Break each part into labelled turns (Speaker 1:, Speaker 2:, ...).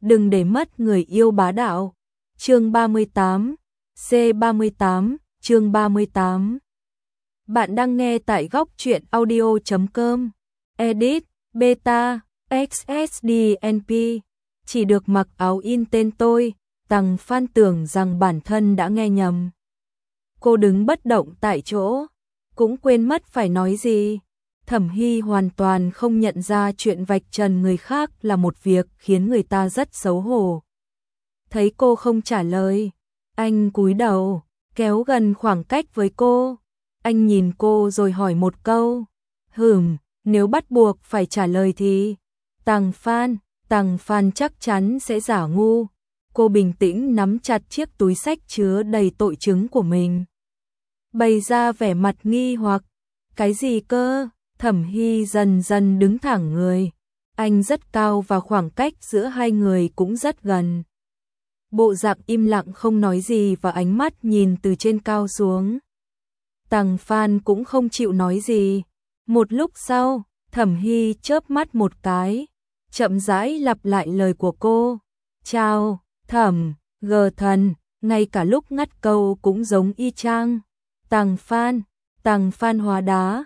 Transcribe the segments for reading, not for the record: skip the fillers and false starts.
Speaker 1: đừng để mất người yêu bá đạo. Chương 38, C38, chương 38. Bạn đang nghe tại góc truyện audio.com. Edit, Beta, XSDNP. Chỉ được mặc áo in tên tôi, Tằng Phan tưởng rằng bản thân đã nghe nhầm. Cô đứng bất động tại chỗ, cũng quên mất phải nói gì. Thẩm Hy hoàn toàn không nhận ra chuyện vạch trần người khác là một việc khiến người ta rất xấu hổ. Thấy cô không trả lời, anh cúi đầu, kéo gần khoảng cách với cô. Anh nhìn cô rồi hỏi một câu. Nếu bắt buộc phải trả lời thì... Tằng Phan chắc chắn sẽ giả ngu. Cô bình tĩnh nắm chặt chiếc túi xách chứa đầy tội chứng của mình, bày ra vẻ mặt nghi hoặc. Cái gì cơ? Thẩm Hy dần dần đứng thẳng người. Anh rất cao và khoảng cách giữa hai người cũng rất gần. Bộ dạng im lặng không nói gì và ánh mắt nhìn từ trên cao xuống. Tằng Phan cũng không chịu nói gì. Một lúc sau, Thẩm Hy chớp mắt một cái, chậm rãi lặp lại lời của cô. Chào, Thẩm, gờ thần, ngay cả lúc ngắt câu cũng giống y chang. Tằng Phan hóa đá,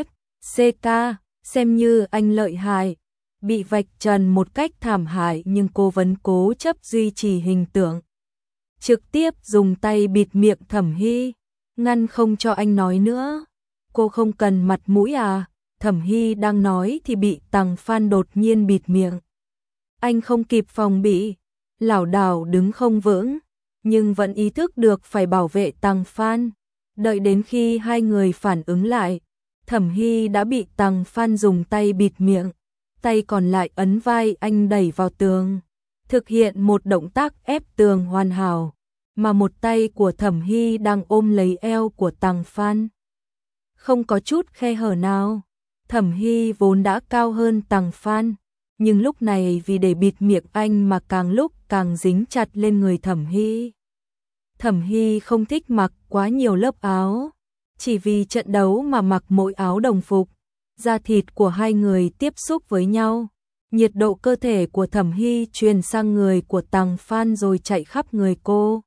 Speaker 1: CK, xem như anh lợi hại. Bị vạch trần một cách thảm hại nhưng cô vẫn cố chấp duy trì hình tượng. Trực tiếp dùng tay bịt miệng Thẩm Hy, ngăn không cho anh nói nữa. Cô không cần mặt mũi à? Thẩm Hy đang nói thì bị Tằng Phan đột nhiên bịt miệng. Anh không kịp phòng bị, lảo đảo đứng không vững, nhưng vẫn ý thức được phải bảo vệ Tằng Phan. Đợi đến khi hai người phản ứng lại, Thẩm Hy đã bị Tằng Phan dùng tay bịt miệng, tay còn lại ấn vai anh đẩy vào tường, thực hiện một động tác ép tường hoàn hảo, mà một tay của Thẩm Hy đang ôm lấy eo của Tằng Phan. Không có chút khe hở nào. Thẩm Hy vốn đã cao hơn Tằng Phan, nhưng lúc này vì để bịt miệng anh mà càng lúc càng dính chặt lên người Thẩm Hy. Thẩm Hy không thích mặc quá nhiều lớp áo, chỉ vì trận đấu mà mặc mỗi áo đồng phục. Da thịt của hai người tiếp xúc với nhau, nhiệt độ cơ thể của Thẩm Hy truyền sang người của Tằng Phan rồi chạy khắp người cô.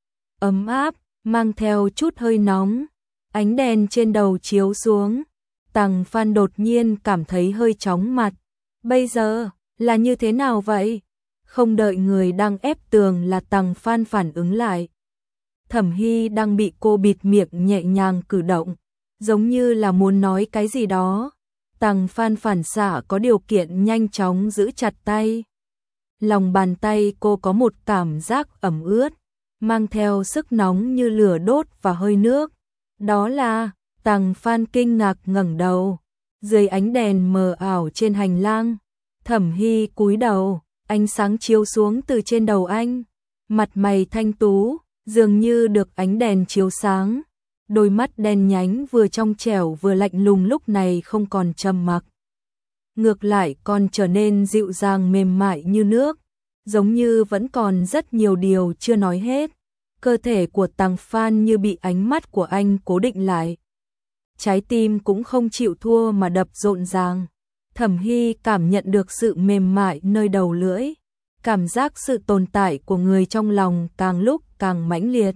Speaker 1: Ấm áp, mang theo chút hơi nóng, ánh đèn trên đầu chiếu xuống. Tằng Phan đột nhiên cảm thấy hơi chóng mặt. Bây giờ, là như thế nào vậy? Không đợi người đang ép tường là Tằng Phan phản ứng lại. Thẩm Hy đang bị cô bịt miệng nhẹ nhàng cử động, giống như là muốn nói cái gì đó. Tằng Phan phản xạ có điều kiện nhanh chóng giữ chặt tay. Lòng bàn tay cô có một cảm giác ẩm ướt, mang theo sức nóng như lửa đốt và hơi nước. Đó là... Tằng Phan kinh ngạc ngẩng đầu. Dưới ánh đèn mờ ảo trên hành lang, Thẩm Hy cúi đầu, ánh sáng chiếu xuống từ trên đầu anh. Mặt mày thanh tú, dường như được ánh đèn chiếu sáng. Đôi mắt đen nhánh vừa trong trẻo vừa lạnh lùng lúc này không còn trầm mặc. Ngược lại còn trở nên dịu dàng mềm mại như nước, giống như vẫn còn rất nhiều điều chưa nói hết. Cơ thể của Tằng Phan như bị ánh mắt của anh cố định lại. Trái tim cũng không chịu thua mà đập rộn ràng. Thẩm Hy cảm nhận được sự mềm mại nơi đầu lưỡi, cảm giác sự tồn tại của người trong lòng càng lúc càng mãnh liệt.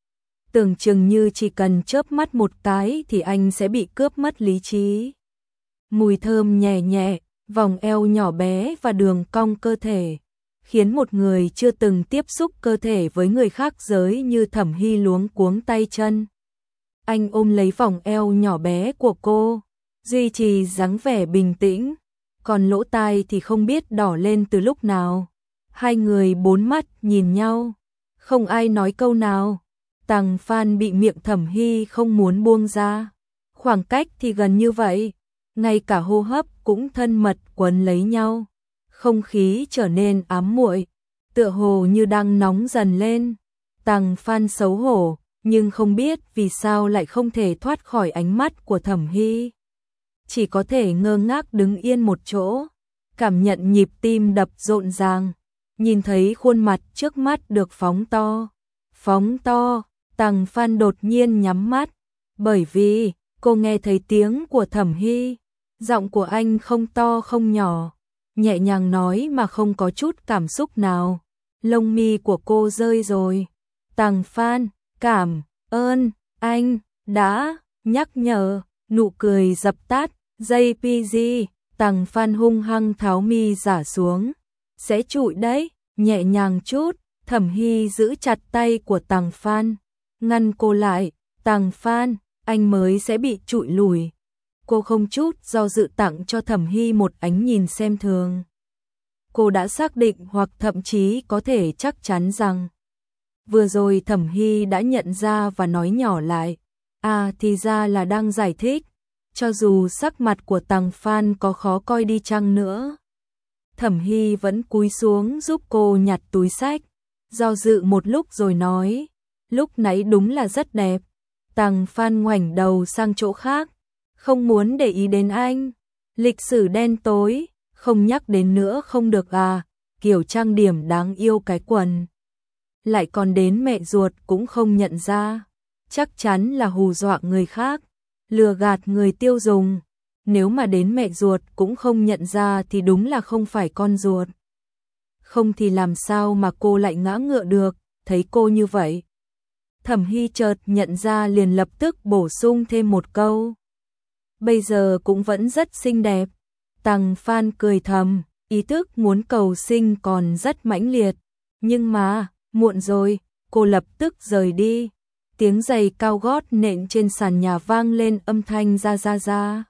Speaker 1: Tưởng chừng như chỉ cần chớp mắt một cái thì anh sẽ bị cướp mất lý trí. Mùi thơm nhẹ nhẹ, vòng eo nhỏ bé và đường cong cơ thể, khiến một người chưa từng tiếp xúc cơ thể với người khác giới như Thẩm Hy luống cuống tay chân. Anh ôm lấy vòng eo nhỏ bé của cô, duy trì dáng vẻ bình tĩnh, còn lỗ tai thì không biết đỏ lên từ lúc nào. Hai người bốn mắt nhìn nhau, không ai nói câu nào. Tằng Phan bị miệng Thẩm Hy không muốn buông ra. Khoảng cách thì gần như vậy, ngay cả hô hấp cũng thân mật quấn lấy nhau. Không khí trở nên ám muội, tựa hồ như đang nóng dần lên. Tằng Phan xấu hổ, nhưng không biết vì sao lại không thể thoát khỏi ánh mắt của Thẩm Hy. Chỉ có thể ngơ ngác đứng yên một chỗ, cảm nhận nhịp tim đập rộn ràng, nhìn thấy khuôn mặt trước mắt được phóng to. Tằng Phan đột nhiên nhắm mắt, bởi vì cô nghe thấy tiếng của Thẩm Hy. Giọng của anh không to không nhỏ, nhẹ nhàng nói mà không có chút cảm xúc nào. Lông mi của cô rơi rồi. Tằng Phan, cảm ơn anh đã nhắc nhở. Nụ cười dập tắt. JPG, Tằng Phan hung hăng tháo mi giả xuống. Sẽ trụi đấy, nhẹ nhàng chút. Thẩm Hy giữ chặt tay của Tằng Phan, ngăn cô lại. Tằng Phan, anh mới sẽ bị trụi lùi. Cô không chút do dự tặng cho Thẩm Hy một ánh nhìn xem thường. Cô đã xác định hoặc thậm chí có thể chắc chắn rằng vừa rồi Thẩm Hy đã nhận ra và nói nhỏ lại. À thì ra là đang giải thích. Cho dù sắc mặt của Tằng Phan có khó coi đi chăng nữa, Thẩm Hy vẫn cúi xuống giúp cô nhặt túi xách. Do dự một lúc rồi nói, lúc nãy đúng là rất đẹp. Tằng Phan ngoảnh đầu sang chỗ khác, không muốn để ý đến anh. Lịch sử đen tối, không nhắc đến nữa không được à, kiểu trang điểm đáng yêu cái quần. Lại còn đến mẹ ruột cũng không nhận ra, chắc chắn là hù dọa người khác, lừa gạt người tiêu dùng. Nếu mà đến mẹ ruột cũng không nhận ra thì đúng là không phải con ruột. Không thì làm sao mà cô lại ngã ngựa được, thấy cô như vậy. Thẩm Hy chợt nhận ra liền lập tức bổ sung thêm một câu. Bây giờ cũng vẫn rất xinh đẹp. Tằng Phan cười thầm, ý thức muốn cầu sinh còn rất mãnh liệt. Nhưng mà, muộn rồi, cô lập tức rời đi. Tiếng giày cao gót nện trên sàn nhà vang lên âm thanh ra ra ra.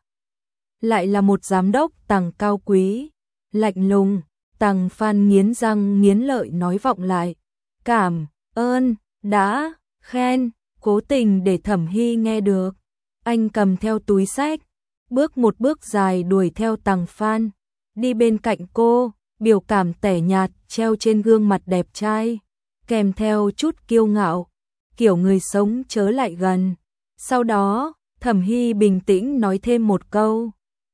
Speaker 1: Lại là một giám đốc Tằng cao quý, lạnh lùng. Tằng Phan nghiến răng nghiến lợi nói vọng lại. Cảm ơn, đã khen, cố tình để Thẩm Hy nghe được. Anh cầm theo túi xách, bước một bước dài đuổi theo Tằng Phan. Đi bên cạnh cô, biểu cảm tẻ nhạt treo trên gương mặt đẹp trai, kèm theo chút kiêu ngạo, kiểu người sống chớ lại gần. Sau đó, Thẩm Hy bình tĩnh nói thêm một câu.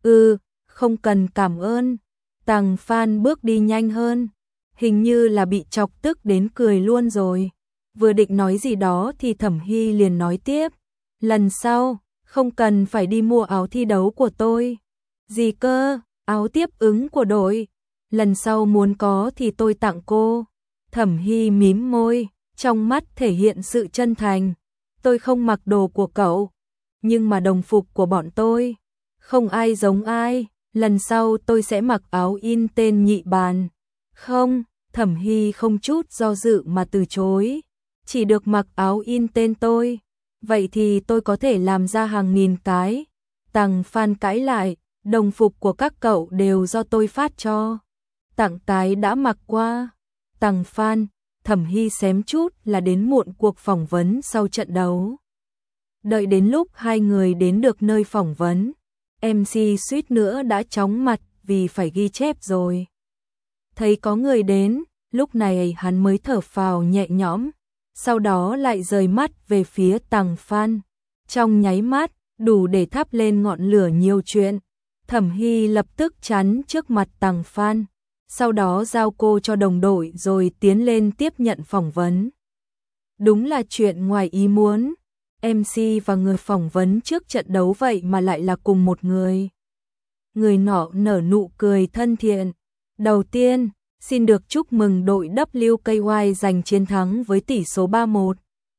Speaker 1: Không cần cảm ơn. Tằng Phan bước đi nhanh hơn, hình như là bị chọc tức đến cười luôn rồi. Vừa định nói gì đó thì Thẩm Hy liền nói tiếp. Lần sau, không cần phải đi mua áo thi đấu của tôi. Gì cơ, áo tiếp ứng của đội. Lần sau muốn có thì tôi tặng cô. Thẩm Hy mím môi, trong mắt thể hiện sự chân thành. Tôi không mặc đồ của cậu, nhưng mà đồng phục của bọn tôi, không ai giống ai. Lần sau tôi sẽ mặc áo in tên Nhị Bàn. Không, Thẩm Hy không chút do dự mà từ chối. Chỉ được mặc áo in tên tôi. Vậy thì tôi có thể làm ra hàng nghìn cái. Tằng Phan cãi lại, đồng phục của các cậu đều do tôi phát cho. Tặng cái đã mặc qua. Tằng Phan, Thẩm Hy xém chút là đến muộn cuộc phỏng vấn sau trận đấu. Đợi đến lúc hai người đến được nơi phỏng vấn, MC suýt nữa đã chóng mặt vì phải ghi chép rồi. Thấy có người đến, lúc này hắn mới thở phào nhẹ nhõm, sau đó lại rời mắt về phía Tằng Phan. Trong nháy mắt, đủ để thắp lên ngọn lửa nhiều chuyện. Thẩm Hy lập tức chắn trước mặt Tằng Phan, sau đó giao cô cho đồng đội rồi tiến lên tiếp nhận phỏng vấn. Đúng là chuyện ngoài ý muốn. MC và người phỏng vấn trước trận đấu vậy mà lại là cùng một người. Người nọ nở nụ cười thân thiện. Đầu tiên, xin được chúc mừng đội WKY giành chiến thắng với tỷ số 3-1.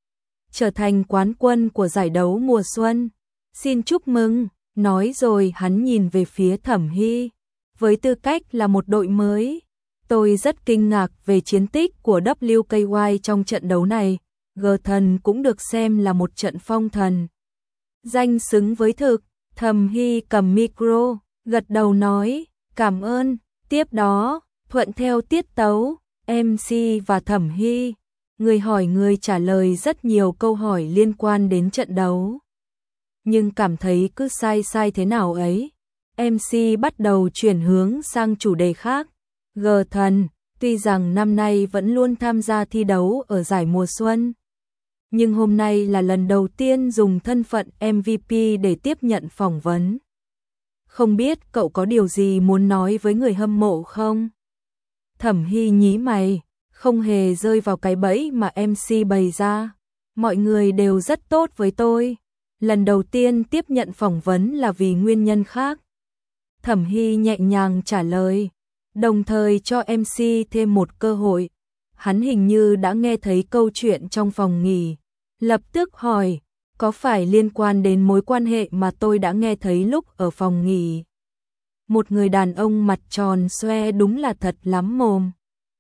Speaker 1: Trở thành quán quân của giải đấu mùa xuân. Xin chúc mừng, nói rồi hắn nhìn về phía Thẩm Hy. Với tư cách là một đội mới, tôi rất kinh ngạc về chiến tích của WKY trong trận đấu này. G-thần cũng được xem là một trận phong thần. Danh xứng với thực. Thẩm Hy cầm micro, gật đầu nói, cảm ơn. Tiếp đó, thuận theo tiết tấu, MC và Thẩm Hy, người hỏi người trả lời rất nhiều câu hỏi liên quan đến trận đấu. Nhưng cảm thấy cứ sai sai thế nào ấy. MC bắt đầu chuyển hướng sang chủ đề khác. G-thần, tuy rằng năm nay vẫn luôn tham gia thi đấu ở giải mùa xuân, nhưng hôm nay là lần đầu tiên dùng thân phận MVP để tiếp nhận phỏng vấn. Không biết cậu có điều gì muốn nói với người hâm mộ không? Thẩm Hy nhí mày, không hề rơi vào cái bẫy mà MC bày ra. Mọi người đều rất tốt với tôi. Lần đầu tiên tiếp nhận phỏng vấn là vì nguyên nhân khác. Thẩm Hy nhẹ nhàng trả lời. đồng thời cho MC thêm một cơ hội. Hắn hình như đã nghe thấy câu chuyện trong phòng nghỉ, lập tức hỏi, có phải liên quan đến mối quan hệ mà tôi đã nghe thấy lúc ở phòng nghỉ? Một người đàn ông mặt tròn xoe đúng là thật lắm mồm.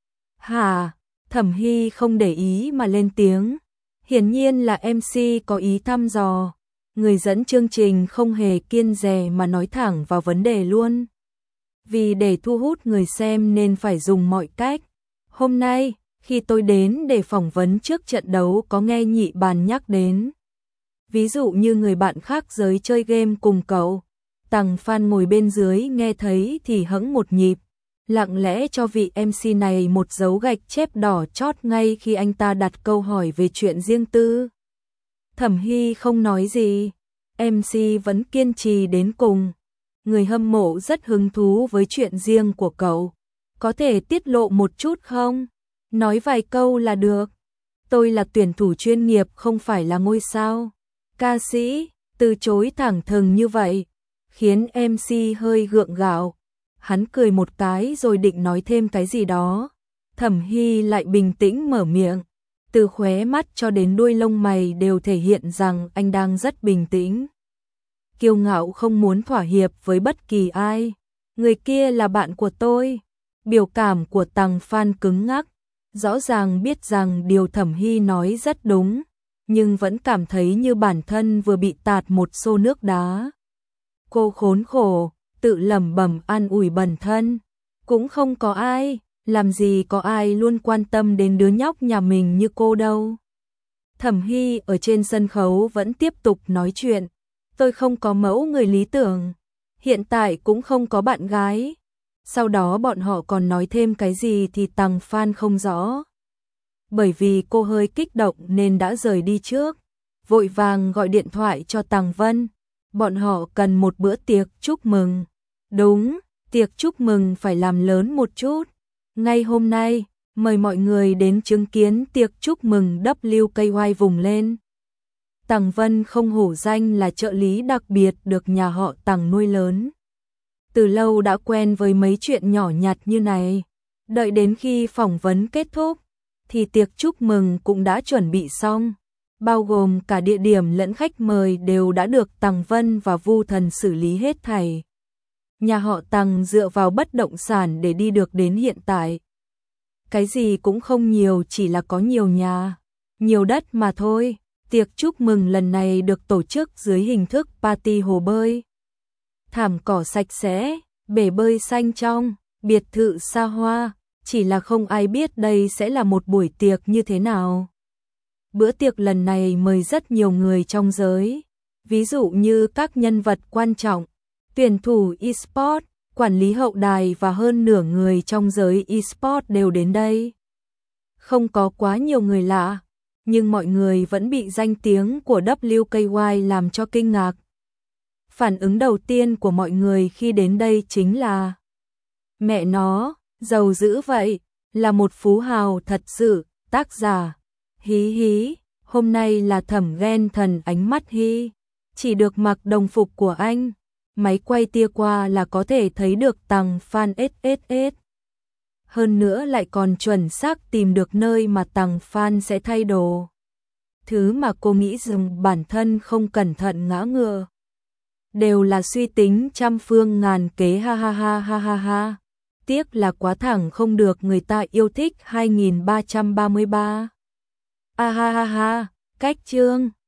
Speaker 1: Hả? Thẩm Hy không để ý mà lên tiếng. Hiển nhiên là MC có ý thăm dò. Người dẫn chương trình không hề kiêng dè mà nói thẳng vào vấn đề luôn. Vì để thu hút người xem nên phải dùng mọi cách. Hôm nay, khi tôi đến để phỏng vấn trước trận đấu có nghe nhị bàn nhắc đến. Ví dụ như người bạn khác giới chơi game cùng cậu. Tằng Phan ngồi bên dưới nghe thấy thì hững một nhịp. Lặng lẽ cho vị MC này một dấu gạch chép đỏ chót ngay khi anh ta đặt câu hỏi về chuyện riêng tư. Thẩm Hy không nói gì. MC vẫn kiên trì đến cùng. Người hâm mộ rất hứng thú với chuyện riêng của cậu. Có thể tiết lộ một chút không? Nói vài câu là được. Tôi là tuyển thủ chuyên nghiệp không phải là ngôi sao. Ca sĩ, từ chối thẳng thừng như vậy, khiến MC hơi gượng gạo. Hắn cười một cái rồi định nói thêm cái gì đó. Thẩm Hy lại bình tĩnh mở miệng. Từ khóe mắt cho đến đuôi lông mày đều thể hiện rằng anh đang rất bình tĩnh. Kiêu ngạo không muốn thỏa hiệp với bất kỳ ai. Người kia là bạn của tôi. Biểu cảm của Tằng Phan cứng ngắc. Rõ ràng biết rằng điều Thẩm Hy nói rất đúng, nhưng vẫn cảm thấy như bản thân vừa bị tạt một xô nước đá. Cô khốn khổ, tự lẩm bẩm an ủi bản thân. Cũng không có ai, làm gì có ai luôn quan tâm đến đứa nhóc nhà mình như cô đâu. Thẩm Hy ở trên sân khấu vẫn tiếp tục nói chuyện. Tôi không có mẫu người lý tưởng, hiện tại cũng không có bạn gái. Sau đó bọn họ còn nói thêm cái gì thì Tằng Phan không rõ. Bởi vì cô hơi kích động nên đã rời đi trước. Vội vàng gọi điện thoại cho Tằng Vân. Bọn họ cần một bữa tiệc chúc mừng. Đúng, tiệc chúc mừng phải làm lớn một chút. Ngay hôm nay, mời mọi người đến chứng kiến tiệc chúc mừng WKY vùng lên. Tằng Vân không hổ danh là trợ lý đặc biệt được nhà họ Tằng nuôi lớn. Từ lâu đã quen với mấy chuyện nhỏ nhặt như này. Đợi đến khi phỏng vấn kết thúc, thì tiệc chúc mừng cũng đã chuẩn bị xong. Bao gồm cả địa điểm lẫn khách mời đều đã được Tằng Vân và Vu Thần xử lý hết thảy. Nhà họ Tằng dựa vào bất động sản để đi được đến hiện tại. Cái gì cũng không nhiều, chỉ là có nhiều nhà, nhiều đất mà thôi. Tiệc chúc mừng lần này được tổ chức dưới hình thức party hồ bơi. Thảm cỏ sạch sẽ, bể bơi xanh trong, biệt thự xa hoa, chỉ là không ai biết đây sẽ là một buổi tiệc như thế nào. Bữa tiệc lần này mời rất nhiều người trong giới, ví dụ như các nhân vật quan trọng, tuyển thủ eSport, quản lý hậu đài và hơn nửa người trong giới eSport đều đến đây. Không có quá nhiều người lạ, nhưng mọi người vẫn bị danh tiếng của WKY làm cho kinh ngạc. Phản ứng đầu tiên của mọi người khi đến đây chính là: mẹ nó, giàu dữ vậy, là một phú hào thật sự. Tác giả: Hí hí, hôm nay là Thẩm ghen thần ánh mắt Hy. Chỉ được mặc đồng phục của anh, máy quay tia qua là có thể thấy được Tằng Phan SSS. Hơn nữa lại còn chuẩn xác tìm được nơi mà Tằng Phan sẽ thay đồ. Thứ mà cô nghĩ rằng bản thân không cẩn thận ngã ngựa. Đều là suy tính trăm phương ngàn kế, ha ha ha ha ha ha. Tiếc là quá thẳng không được người ta yêu thích. 2333. A ha ha ha, cách chương.